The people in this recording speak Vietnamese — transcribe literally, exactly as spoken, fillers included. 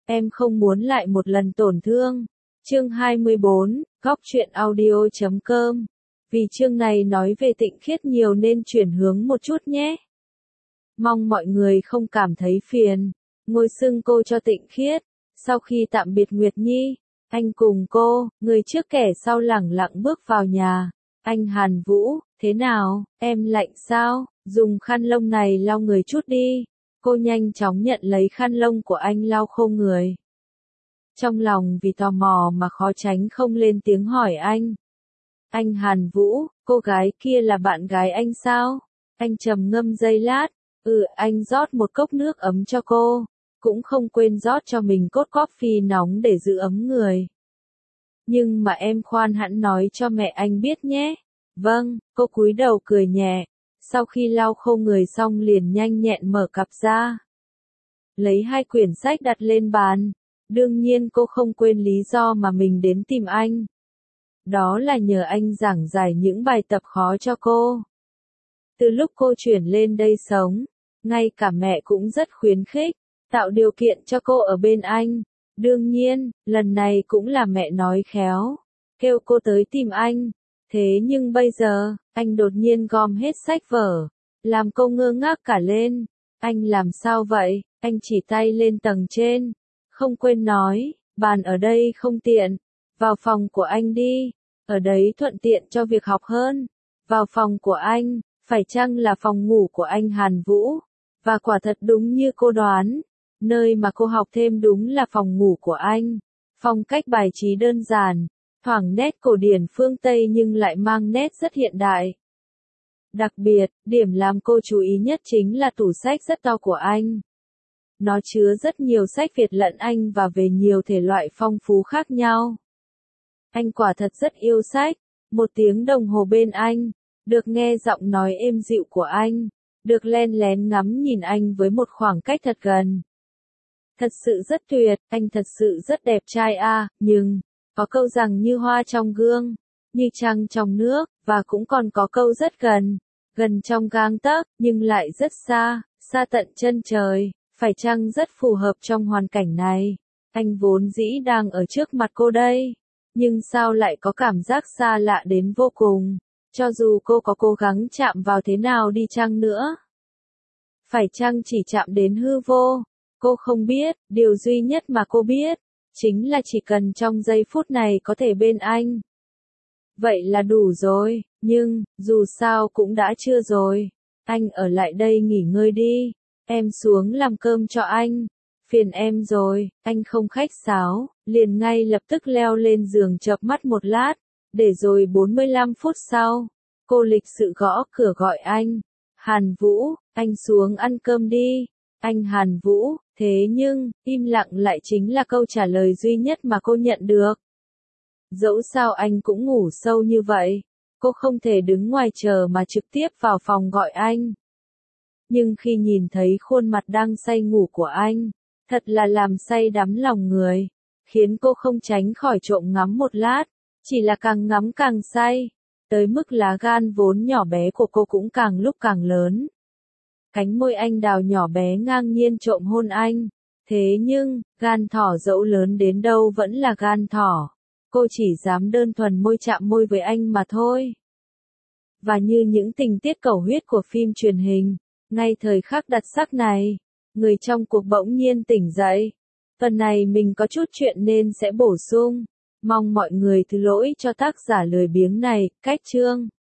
em không muốn lại một lần tổn thương. Chương hai mươi bốn, góc truyện audio chấm com. Vì chương này nói về Tịnh Khiết nhiều nên chuyển hướng một chút nhé. Mong mọi người không cảm thấy phiền. Ngôi xưng cô cho Tịnh Khiết. Sau khi tạm biệt Nguyệt Nhi, anh cùng cô, người trước kẻ sau lẳng lặng bước vào nhà. Anh Hàn Vũ, thế nào, em lạnh sao? Dùng khăn lông này lau người chút đi. Cô nhanh chóng nhận lấy khăn lông của anh lau khô người. Trong lòng vì tò mò mà khó tránh không lên tiếng hỏi anh. Anh Hàn Vũ, cô gái kia là bạn gái anh sao? Anh trầm ngâm giây lát. Ừ, anh rót một cốc nước ấm cho cô. Cũng không quên rót cho mình cốt coffee nóng để giữ ấm người. Nhưng mà em khoan hẵng nói cho mẹ anh biết nhé. Vâng, cô cúi đầu cười nhẹ. Sau khi lau khô người xong liền nhanh nhẹn mở cặp ra. Lấy hai quyển sách đặt lên bàn. Đương nhiên cô không quên lý do mà mình đến tìm anh. Đó là nhờ anh giảng giải những bài tập khó cho cô. Từ lúc cô chuyển lên đây sống, ngay cả mẹ cũng rất khuyến khích, tạo điều kiện cho cô ở bên anh. Đương nhiên, lần này cũng là mẹ nói khéo, kêu cô tới tìm anh. Thế nhưng bây giờ, anh đột nhiên gom hết sách vở, làm cô ngơ ngác cả lên. Anh làm sao vậy? Anh chỉ tay lên tầng trên. Không quên nói, bàn ở đây không tiện. Vào phòng của anh đi. Ở đấy thuận tiện cho việc học hơn. Vào phòng của anh, phải chăng là phòng ngủ của anh Hàn Vũ? Và quả thật đúng như cô đoán. Nơi mà cô học thêm đúng là phòng ngủ của anh. Phong cách bài trí đơn giản, thoảng nét cổ điển phương Tây nhưng lại mang nét rất hiện đại. Đặc biệt, điểm làm cô chú ý nhất chính là tủ sách rất to của anh. Nó chứa rất nhiều sách Việt lẫn Anh và về nhiều thể loại phong phú khác nhau. Anh quả thật rất yêu sách. Một tiếng đồng hồ bên anh, được nghe giọng nói êm dịu của anh, được len lén ngắm nhìn anh với một khoảng cách thật gần. Thật sự rất tuyệt, anh thật sự rất đẹp trai à, nhưng, có câu rằng như hoa trong gương, như trăng trong nước, và cũng còn có câu rất gần, gần trong gang tấc, nhưng lại rất xa, xa tận chân trời, phải chăng rất phù hợp trong hoàn cảnh này. Anh vốn dĩ đang ở trước mặt cô đây, nhưng sao lại có cảm giác xa lạ đến vô cùng, cho dù cô có cố gắng chạm vào thế nào đi chăng nữa. Phải chăng chỉ chạm đến hư vô? Cô không biết, điều duy nhất mà cô biết, chính là chỉ cần trong giây phút này có thể bên anh. Vậy là đủ rồi, nhưng, dù sao cũng đã trưa rồi. Anh ở lại đây nghỉ ngơi đi, em xuống làm cơm cho anh. Phiền em rồi, anh không khách sáo, liền ngay lập tức leo lên giường chợp mắt một lát, để rồi bốn mươi lăm phút sau, cô lịch sự gõ cửa gọi anh. Hàn Vũ, anh xuống ăn cơm đi. Anh Hàn Vũ, thế nhưng, im lặng lại chính là câu trả lời duy nhất mà cô nhận được. Dẫu sao anh cũng ngủ sâu như vậy, cô không thể đứng ngoài chờ mà trực tiếp vào phòng gọi anh. Nhưng khi nhìn thấy khuôn mặt đang say ngủ của anh, thật là làm say đắm lòng người, khiến cô không tránh khỏi trộm ngắm một lát, chỉ là càng ngắm càng say, tới mức lá gan vốn nhỏ bé của cô cũng càng lúc càng lớn. Cánh môi anh đào nhỏ bé ngang nhiên trộm hôn anh, thế nhưng, gan thỏ dẫu lớn đến đâu vẫn là gan thỏ, cô chỉ dám đơn thuần môi chạm môi với anh mà thôi. Và như những tình tiết cầu huyết của phim truyền hình, ngay thời khắc đặc sắc này, người trong cuộc bỗng nhiên tỉnh dậy. Phần này mình có chút chuyện nên sẽ bổ sung, mong mọi người thứ lỗi cho tác giả lười biếng này, cách chương.